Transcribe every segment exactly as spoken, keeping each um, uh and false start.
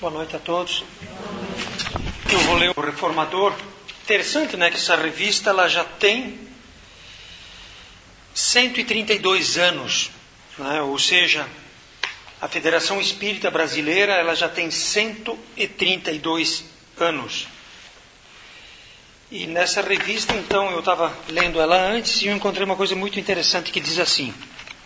Boa noite a todos. Eu vou ler o Reformador. Interessante, né, que essa revista ela já tem cento e trinta e dois anos, né? Ou seja, a Federação Espírita Brasileira ela já tem cento e trinta e dois anos. E nessa revista, então, eu estava lendo ela antes e eu encontrei uma coisa muito interessante que diz assim,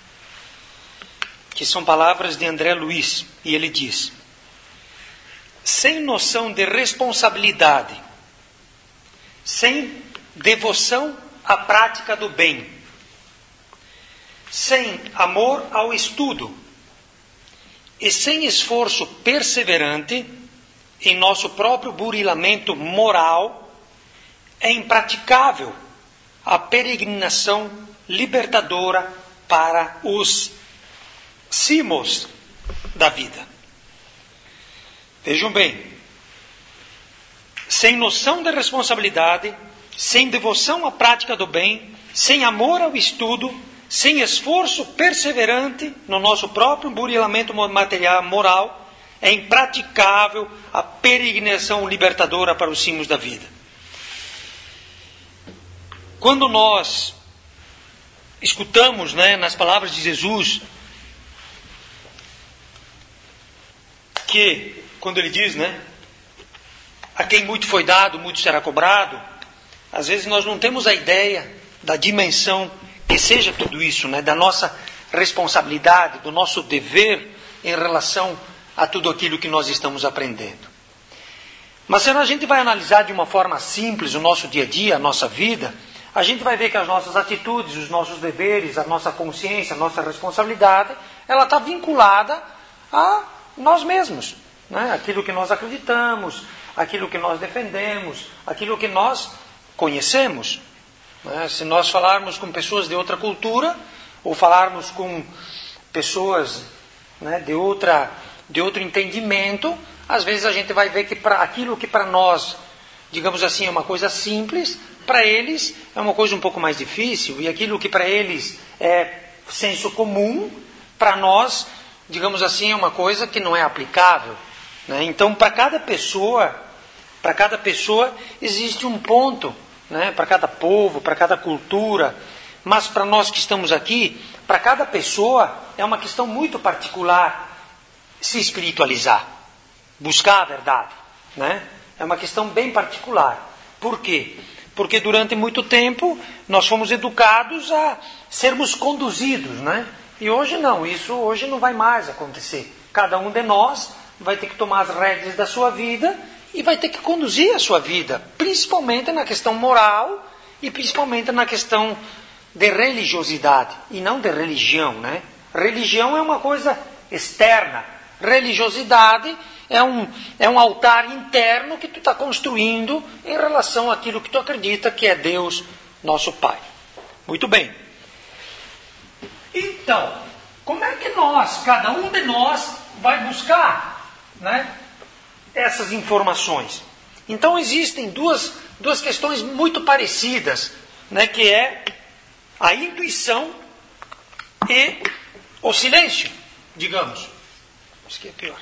que são palavras de André Luiz, e ele diz: sem noção de responsabilidade, sem devoção à prática do bem, sem amor ao estudo e sem esforço perseverante em nosso próprio burilamento moral, é impraticável a peregrinação libertadora para os cimos da vida. Vejam bem, sem noção de responsabilidade, sem devoção à prática do bem, sem amor ao estudo, sem esforço perseverante no nosso próprio burilamento material, moral, é impraticável a peregrinação libertadora para os cimos da vida. Quando nós escutamos, né, nas palavras de Jesus, que, quando ele diz, né, a quem muito foi dado, muito será cobrado, às vezes nós não temos a ideia da dimensão que seja tudo isso, né, da nossa responsabilidade, do nosso dever em relação a tudo aquilo que nós estamos aprendendo. Mas se a gente vai analisar de uma forma simples o nosso dia a dia, a nossa vida, a gente vai ver que as nossas atitudes, os nossos deveres, a nossa consciência, a nossa responsabilidade, ela está vinculada a nós mesmos, né? Aquilo que nós acreditamos, aquilo que nós defendemos, aquilo que nós conhecemos. Né? Se nós falarmos com pessoas de outra cultura, ou falarmos com pessoas, né, de, outra, de outro entendimento, às vezes a gente vai ver que pra, aquilo que para nós, digamos assim, é uma coisa simples, para eles é uma coisa um pouco mais difícil, e aquilo que para eles é senso comum, para nós, digamos assim, é uma coisa que não é aplicável. Né? Então, para cada pessoa, para cada pessoa existe um ponto, né? Para cada povo, para cada cultura, mas para nós que estamos aqui, para cada pessoa é uma questão muito particular se espiritualizar, buscar a verdade, né? É uma questão bem particular. Por quê? Porque durante muito tempo nós fomos educados a sermos conduzidos, né? E hoje não, isso hoje não vai mais acontecer. Cada um de nós vai ter que tomar as rédeas da sua vida e vai ter que conduzir a sua vida, principalmente na questão moral e principalmente na questão de religiosidade e não de religião, né? Religião é uma coisa externa, religiosidade é um, é um altar interno que tu está construindo em relação àquilo que tu acredita que é Deus, nosso Pai. Muito bem. Então, como é que nós, cada um de nós, vai buscar, né, essas informações? Então existem duas, duas questões muito parecidas, né, que é a intuição e o silêncio, digamos. Isso aqui é pior.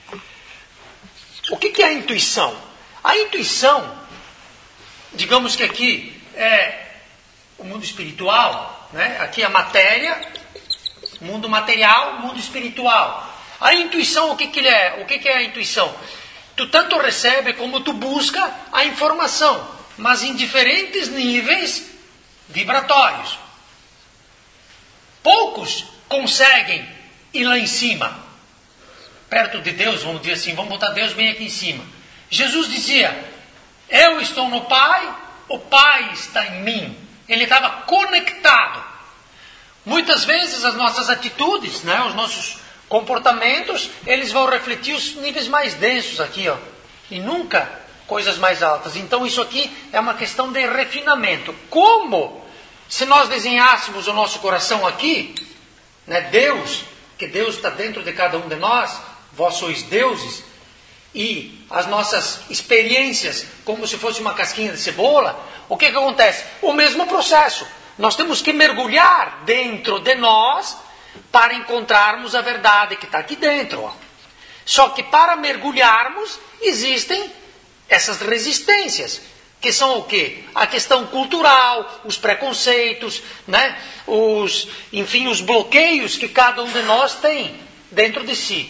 O que, que é a intuição? A intuição, digamos que aqui é o mundo espiritual, né? Aqui a matéria, mundo material, mundo espiritual. A intuição, o que, que ele é? O que, que é a intuição? Tu tanto recebe como tu busca a informação, mas em diferentes níveis vibratórios. Poucos conseguem ir lá em cima, perto de Deus, vamos dizer assim, vamos botar Deus bem aqui em cima. Jesus dizia, eu estou no Pai, o Pai está em mim. Ele estava conectado. Muitas vezes as nossas atitudes, né, os nossos comportamentos, eles vão refletir os níveis mais densos aqui, ó, e nunca coisas mais altas. Então isso aqui é uma questão de refinamento. Como se nós desenhássemos o nosso coração aqui, né, Deus, que Deus está dentro de cada um de nós, vós sois deuses, e as nossas experiências como se fosse uma casquinha de cebola, o que, que acontece? O mesmo processo. Nós temos que mergulhar dentro de nós para encontrarmos a verdade que está aqui dentro. Ó. Só que para mergulharmos, existem essas resistências, que são o quê? A questão cultural, os preconceitos, né? os, enfim, os bloqueios que cada um de nós tem dentro de si.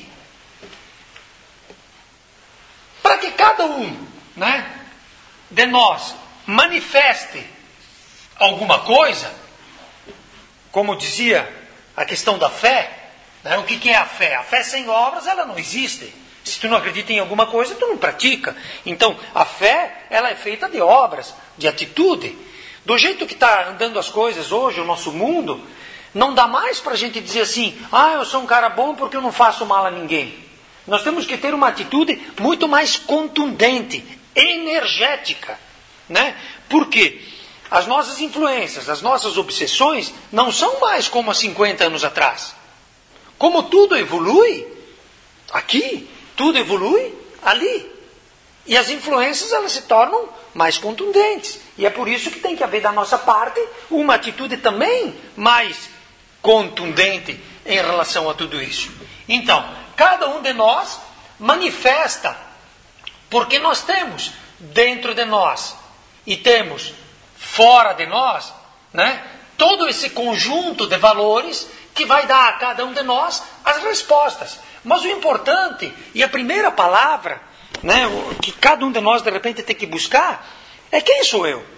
Para que cada um, né, de nós manifeste alguma coisa, como dizia a questão da fé, né? O que, que é a fé? A fé sem obras, ela não existe. Se tu não acredita em alguma coisa, tu não pratica. Então, a fé, ela é feita de obras, de atitude. Do jeito que está andando as coisas hoje, o nosso mundo, não dá mais para a gente dizer assim, ah, eu sou um cara bom porque eu não faço mal a ninguém. Nós temos que ter uma atitude muito mais contundente, energética, né? Porque as nossas influências, as nossas obsessões, não são mais como há cinquenta anos atrás. Como tudo evolui, aqui, tudo evolui ali. E as influências, elas se tornam mais contundentes. E é por isso que tem que haver da nossa parte uma atitude também mais contundente em relação a tudo isso. Então, cada um de nós manifesta, porque nós temos dentro de nós e temos fora de nós, né, todo esse conjunto de valores que vai dar a cada um de nós as respostas. Mas o importante, e a primeira palavra, né, que cada um de nós de repente tem que buscar, é quem sou eu?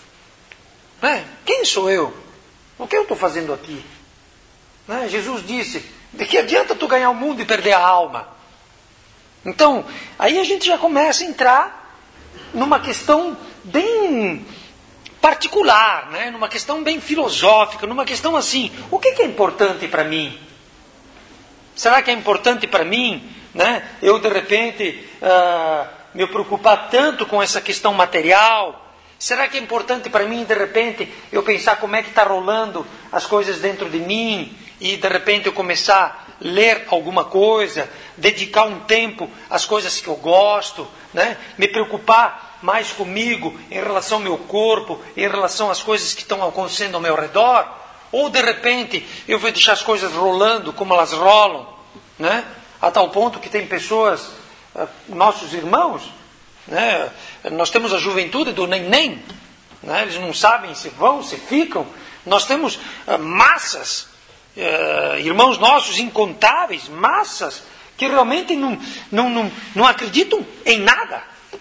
Né? Quem sou eu? O que eu estou fazendo aqui? Né? Jesus disse, de que adianta tu ganhar o mundo e perder a alma? Então, aí a gente já começa a entrar numa questão bem particular, né? Numa questão bem filosófica, numa questão assim, o que, que é importante para mim? Será que é importante para mim, né, eu de repente uh, me preocupar tanto com essa questão material? Será que é importante para mim, de repente, eu pensar como é que está rolando as coisas dentro de mim e de repente eu começar a ler alguma coisa, dedicar um tempo às coisas que eu gosto, né? Me preocupar mais comigo em relação ao meu corpo, em relação às coisas que estão acontecendo ao meu redor? Ou de repente eu vou deixar as coisas rolando como elas rolam, né? A tal ponto que tem pessoas, nossos irmãos, né? Nós temos a juventude do nem-nem, né? Eles não sabem se vão, se ficam. Nós temos uh, massas, uh, irmãos nossos incontáveis, massas, que realmente não, não, não, não acreditam em nada.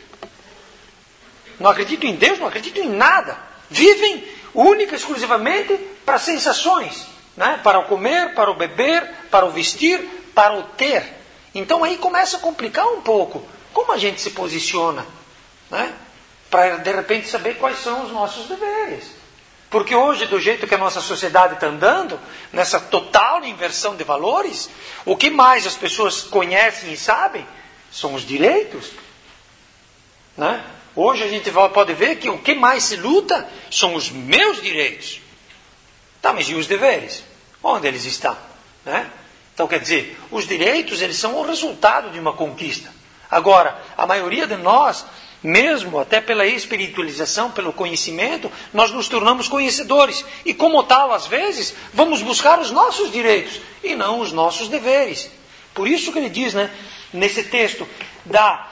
Não acreditam em Deus, não acreditam em nada. Vivem única e exclusivamente para sensações, né? Para o comer, para o beber, para o vestir, para o ter. Então aí começa a complicar um pouco. Como a gente se posiciona, né? Para de repente saber quais são os nossos deveres. Porque hoje, do jeito que a nossa sociedade está andando, nessa total inversão de valores, o que mais as pessoas conhecem e sabem são os direitos, né? Hoje a gente pode ver que o que mais se luta são os meus direitos. Tá, mas e os deveres? Onde eles estão? Né? Então, quer dizer, os direitos, eles são o resultado de uma conquista. Agora, a maioria de nós, mesmo até pela espiritualização, pelo conhecimento, nós nos tornamos conhecedores. E como tal, às vezes, vamos buscar os nossos direitos e não os nossos deveres. Por isso que ele diz, né, nesse texto, da,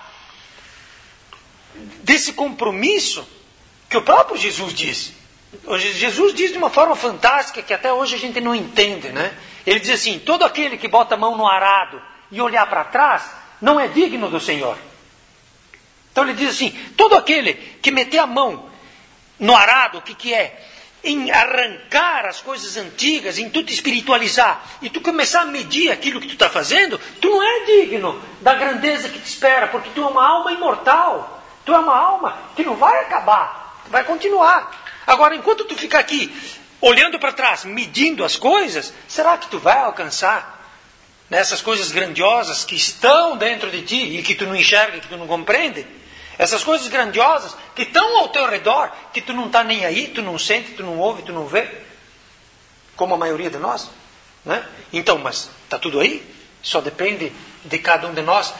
desse compromisso que o próprio Jesus diz. Jesus diz de uma forma fantástica que até hoje a gente não entende, né? Ele diz assim, todo aquele que bota a mão no arado e olhar para trás, não é digno do Senhor. Então ele diz assim, todo aquele que meter a mão no arado, o que, que é? Em arrancar as coisas antigas, em tu te espiritualizar, e tu começar a medir aquilo que tu está fazendo, tu não é digno da grandeza que te espera, porque tu é uma alma imortal. Tu é uma alma que não vai acabar, vai continuar. Agora, enquanto tu ficar aqui, olhando para trás, medindo as coisas, será que tu vai alcançar nessas coisas grandiosas que estão dentro de ti e que tu não enxerga, que tu não compreende? Essas coisas grandiosas que estão ao teu redor, que tu não está nem aí, tu não sente, tu não ouve, tu não vê, como a maioria de nós, né? Então, mas está tudo aí? Só depende de cada um de nós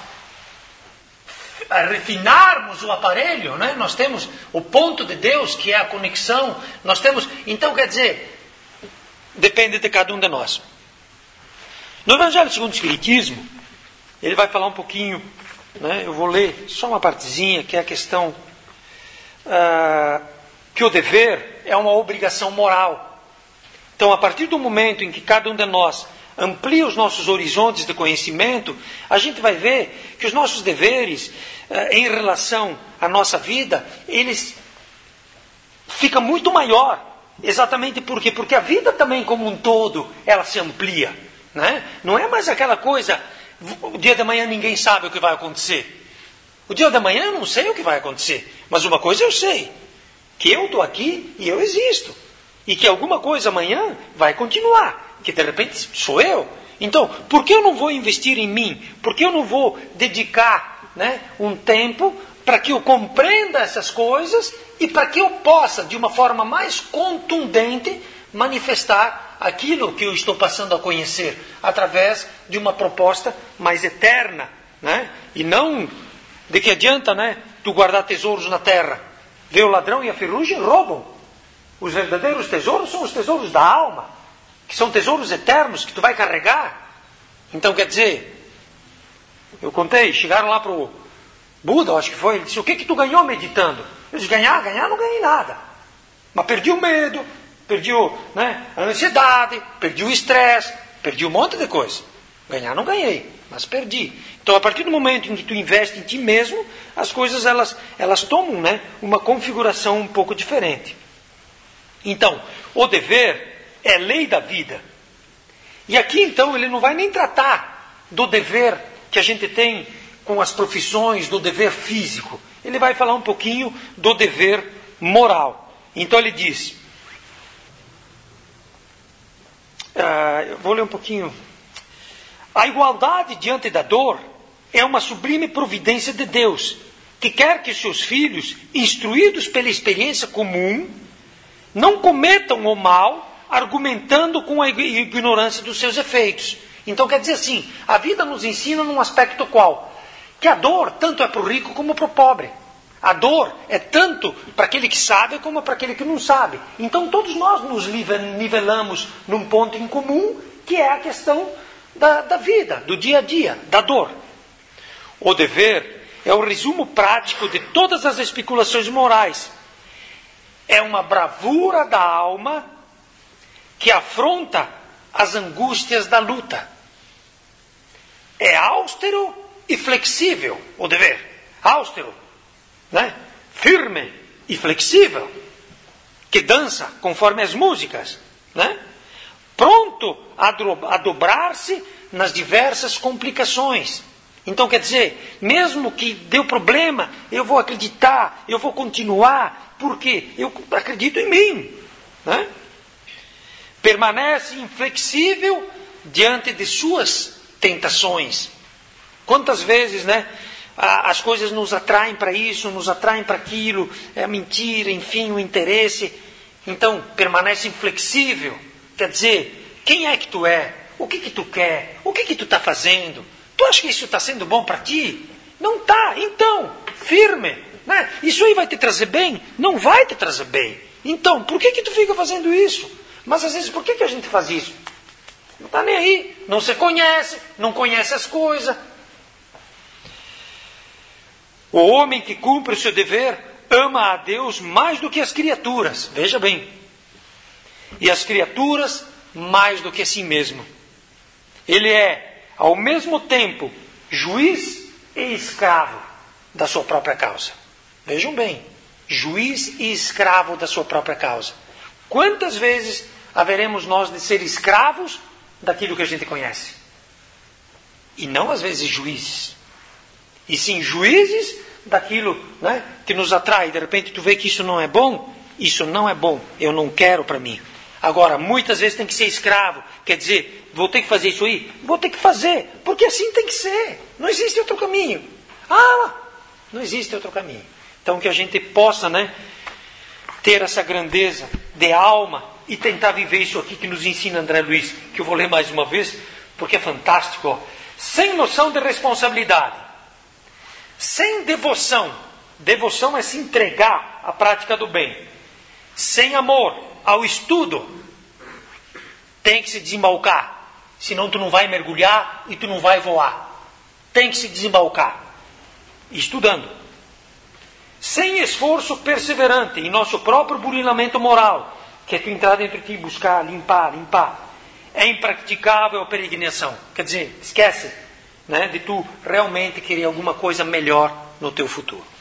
a refinarmos o aparelho, né? Nós temos o ponto de Deus, que é a conexão, nós temos, então quer dizer, depende de cada um de nós. No Evangelho segundo o Espiritismo, ele vai falar um pouquinho, né, eu vou ler só uma partezinha, que é a questão uh, que o dever é uma obrigação moral. Então, a partir do momento em que cada um de nós amplia os nossos horizontes de conhecimento, a gente vai ver que os nossos deveres, uh, em relação à nossa vida, eles ficam muito maior. Exatamente por quê? Porque a vida também como um todo, ela se amplia. Né? Não é mais aquela coisa, o dia de manhã ninguém sabe o que vai acontecer. O dia de manhã eu não sei o que vai acontecer. Mas uma coisa eu sei, que eu estou aqui e eu existo. E que alguma coisa amanhã vai continuar. Que de repente sou eu. Então, por que eu não vou investir em mim? Por que eu não vou dedicar, né, um tempo para que eu compreenda essas coisas e para que eu possa, de uma forma mais contundente, manifestar aquilo que eu estou passando a conhecer através de uma proposta mais eterna, né? E não de que adianta, né, tu guardar tesouros na terra. Vê o ladrão e a ferrugem roubam. Os verdadeiros tesouros são os tesouros da alma, que são tesouros eternos que tu vai carregar. Então, quer dizer, eu contei, chegaram lá para o Buda, acho que foi, ele disse, o que que tu ganhou meditando? Eu disse, ganhar, ganhar, não ganhei nada. Mas perdi o medo, perdi o, né, a ansiedade, perdi o estresse, perdi um monte de coisa. Ganhar não ganhei, mas perdi. Então, a partir do momento em que tu investe em ti mesmo, as coisas elas, elas tomam, né, uma configuração um pouco diferente. Então, o dever é lei da vida. E aqui, então, ele não vai nem tratar do dever que a gente tem com as profissões, do dever físico. Ele vai falar um pouquinho do dever moral. Então ele diz, uh, eu vou ler um pouquinho. A igualdade diante da dor é uma sublime providência de Deus, que quer que seus filhos, instruídos pela experiência comum, não cometam o mal argumentando com a ignorância dos seus efeitos. Então quer dizer assim, a vida nos ensina num aspecto qual? Que a dor tanto é para o rico como para o pobre. A dor é tanto para aquele que sabe como para aquele que não sabe. Então todos nós nos nivelamos num ponto em comum, que é a questão da, da vida, do dia a dia, da dor. O dever é o resumo prático de todas as especulações morais. É uma bravura da alma que afronta as angústias da luta. É austero e flexível o dever. Austero, né? Firme e flexível, que dança conforme as músicas, né? Pronto a, do, a dobrar-se nas diversas complicações. Então quer dizer, mesmo que deu problema, eu vou acreditar, eu vou continuar, porque eu acredito em mim, né? Permanece inflexível diante de suas tentações. Quantas vezes, né, as coisas nos atraem para isso, nos atraem para aquilo, é a mentira, enfim, o interesse. Então, permanece inflexível. Quer dizer, quem é que tu é? O que que tu quer? O que que tu está fazendo? Tu acha que isso está sendo bom para ti? Não está. Então, firme. Né? Isso aí vai te trazer bem? Não vai te trazer bem. Então, por que que tu fica fazendo isso? Mas às vezes, por que que a gente faz isso? Não está nem aí. Não se conhece, não conhece as coisas. O homem que cumpre o seu dever ama a Deus mais do que as criaturas. Veja bem. E as criaturas mais do que a si mesmo. Ele é, ao mesmo tempo, juiz e escravo da sua própria causa. Vejam bem. Juiz e escravo da sua própria causa. Quantas vezes haveremos nós de ser escravos daquilo que a gente conhece? E não às vezes juízes. E sim juízes daquilo, né, que nos atrai. De repente tu vê que isso não é bom. Isso não é bom. Eu não quero para mim. Agora, muitas vezes tem que ser escravo. Quer dizer, vou ter que fazer isso aí? Vou ter que fazer. Porque assim tem que ser. Não existe outro caminho. Ah, não existe outro caminho. Então que a gente possa, né, ter essa grandeza de alma e tentar viver isso aqui que nos ensina André Luiz, que eu vou ler mais uma vez, porque é fantástico. Ó. Sem noção de responsabilidade, sem devoção, devoção é se entregar à prática do bem, sem amor ao estudo, tem que se desembalcar, senão tu não vai mergulhar e tu não vai voar. tem que se desembalcar? Estudando. Sem esforço perseverante em nosso próprio burilamento moral, que é tu entrar dentro de ti, buscar, limpar, limpar, é impraticável a peregrinação. Quer dizer, esquece, né, de tu realmente querer alguma coisa melhor no teu futuro.